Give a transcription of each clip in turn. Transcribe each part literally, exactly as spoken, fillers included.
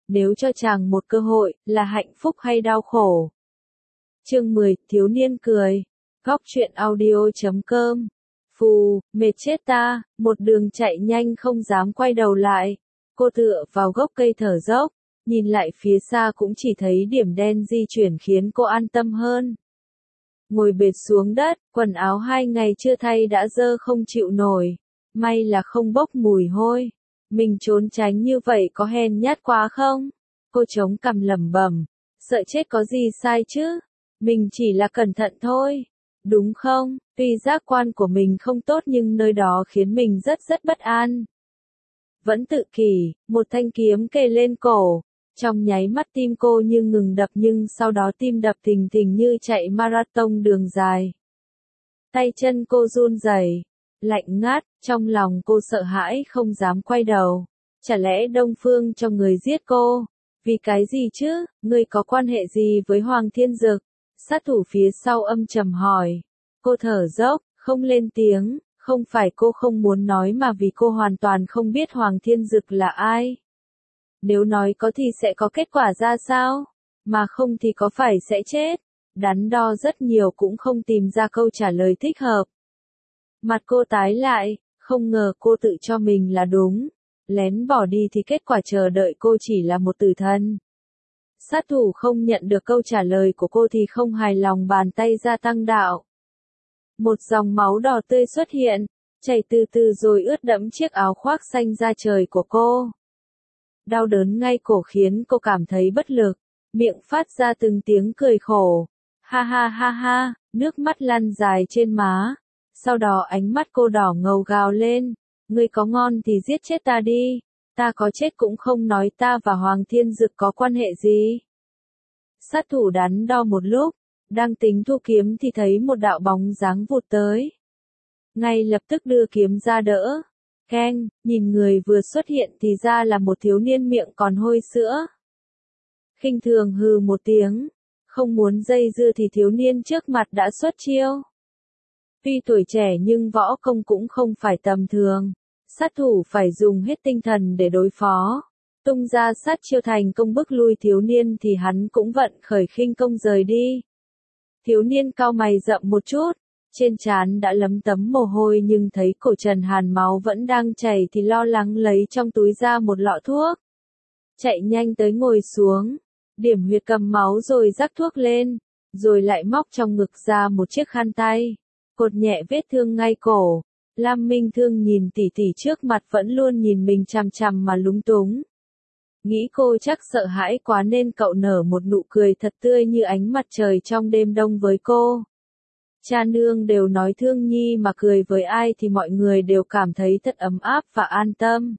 nếu cho chàng một cơ hội, là hạnh phúc hay đau khổ? Chương mười, thiếu niên cười. Góc truyện audio chấm com. Phù, mệt chết ta, một đường chạy nhanh không dám quay đầu lại. Cô tựa vào gốc cây thở dốc, nhìn lại phía xa cũng chỉ thấy điểm đen di chuyển khiến cô an tâm hơn. Ngồi bệt xuống đất, quần áo hai ngày chưa thay đã dơ không chịu nổi. May là không bốc mùi hôi. Mình trốn tránh như vậy có hèn nhát quá không? Cô chống cằm lẩm bẩm, sợ chết có gì sai chứ? Mình chỉ là cẩn thận thôi. Đúng không? Tuy giác quan của mình không tốt nhưng nơi đó khiến mình rất rất bất an. Vẫn tự kỷ, một thanh kiếm kề lên cổ. Trong nháy mắt tim cô như ngừng đập nhưng sau đó tim đập thình thình như chạy marathon đường dài. Tay chân cô run rẩy, lạnh ngắt, trong lòng cô sợ hãi không dám quay đầu. Chả lẽ Đông Phương cho người giết cô? Vì cái gì chứ? Người có quan hệ gì với Hoàng Thiên Dực? Sát thủ phía sau âm trầm hỏi. Cô thở dốc, không lên tiếng, không phải cô không muốn nói mà vì cô hoàn toàn không biết Hoàng Thiên Dực là ai. Nếu nói có thì sẽ có kết quả ra sao? Mà không thì có phải sẽ chết? Đắn đo rất nhiều cũng không tìm ra câu trả lời thích hợp. Mặt cô tái lại, không ngờ cô tự cho mình là đúng. Lén bỏ đi thì kết quả chờ đợi cô chỉ là một tử thần. Sát thủ không nhận được câu trả lời của cô thì không hài lòng bàn tay ra tăng đạo. Một dòng máu đỏ tươi xuất hiện, chảy từ từ rồi ướt đẫm chiếc áo khoác xanh da trời của cô. Đau đớn ngay cổ khiến cô cảm thấy bất lực, miệng phát ra từng tiếng cười khổ. Ha ha ha ha, nước mắt lăn dài trên má. Sau đó ánh mắt cô đỏ ngầu gào lên. Ngươi có ngon thì giết chết ta đi. Ta có chết cũng không nói ta và Hoàng Thiên Dực có quan hệ gì. Sát thủ đắn đo một lúc, đang tính thu kiếm thì thấy một đạo bóng dáng vụt tới. Ngay lập tức đưa kiếm ra đỡ. Keng, nhìn người vừa xuất hiện thì ra là một thiếu niên miệng còn hôi sữa. Khinh thường hừ một tiếng, không muốn dây dưa thì thiếu niên trước mặt đã xuất chiêu. Tuy tuổi trẻ nhưng võ công cũng không phải tầm thường. Sát thủ phải dùng hết tinh thần để đối phó. Tung ra sát chiêu thành công bức lui thiếu niên thì hắn cũng vận khởi khinh công rời đi. Thiếu niên cau mày rậm một chút, trên trán đã lấm tấm mồ hôi nhưng thấy cổ Trần Hàn máu vẫn đang chảy thì lo lắng lấy trong túi ra một lọ thuốc. Chạy nhanh tới ngồi xuống, điểm huyệt cầm máu rồi rắc thuốc lên, rồi lại móc trong ngực ra một chiếc khăn tay, cột nhẹ vết thương ngay cổ. Lam Minh Thương nhìn tỷ tỷ trước mặt vẫn luôn nhìn mình chằm chằm mà lúng túng. Nghĩ cô chắc sợ hãi quá nên cậu nở một nụ cười thật tươi như ánh mặt trời trong đêm đông với cô. Cha nương đều nói thương nhi mà cười với ai thì mọi người đều cảm thấy thật ấm áp và an tâm.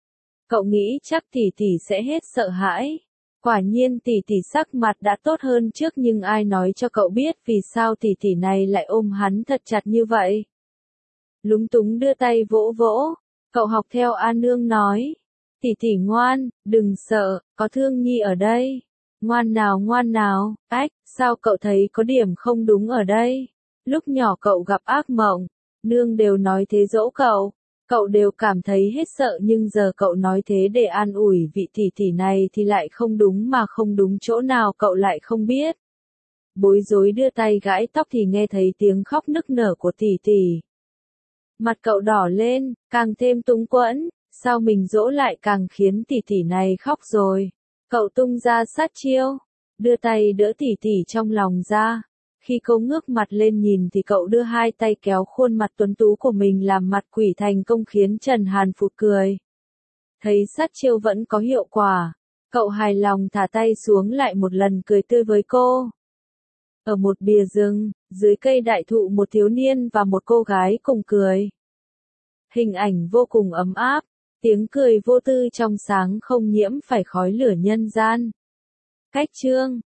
Cậu nghĩ chắc tỷ tỷ sẽ hết sợ hãi. Quả nhiên tỷ tỷ sắc mặt đã tốt hơn trước nhưng ai nói cho cậu biết vì sao tỷ tỷ này lại ôm hắn thật chặt như vậy. Lúng túng đưa tay vỗ vỗ, cậu học theo A Nương nói. Tỷ tỷ ngoan, đừng sợ, có Thương Nhi ở đây. Ngoan nào ngoan nào, ách, sao cậu thấy có điểm không đúng ở đây? Lúc nhỏ cậu gặp ác mộng, Nương đều nói thế dỗ cậu, cậu đều cảm thấy hết sợ nhưng giờ cậu nói thế để an ủi vị tỷ tỷ này thì lại không đúng mà không đúng chỗ nào cậu lại không biết. Bối rối đưa tay gãi tóc thì nghe thấy tiếng khóc nức nở của tỷ tỷ. Mặt cậu đỏ lên, càng thêm túng quẫn, sao mình dỗ lại càng khiến tỷ tỷ này khóc rồi. Cậu tung ra sát chiêu, đưa tay đỡ tỷ tỷ trong lòng ra. Khi cô ngước mặt lên nhìn thì cậu đưa hai tay kéo khuôn mặt tuấn tú của mình làm mặt quỷ thành công khiến Trần Hàn phụt cười. Thấy sát chiêu vẫn có hiệu quả, cậu hài lòng thả tay xuống lại một lần cười tươi với cô. Ở một bìa rừng, dưới cây đại thụ một thiếu niên và một cô gái cùng cười. Hình ảnh vô cùng ấm áp, tiếng cười vô tư trong sáng không nhiễm phải khói lửa nhân gian. Cách chương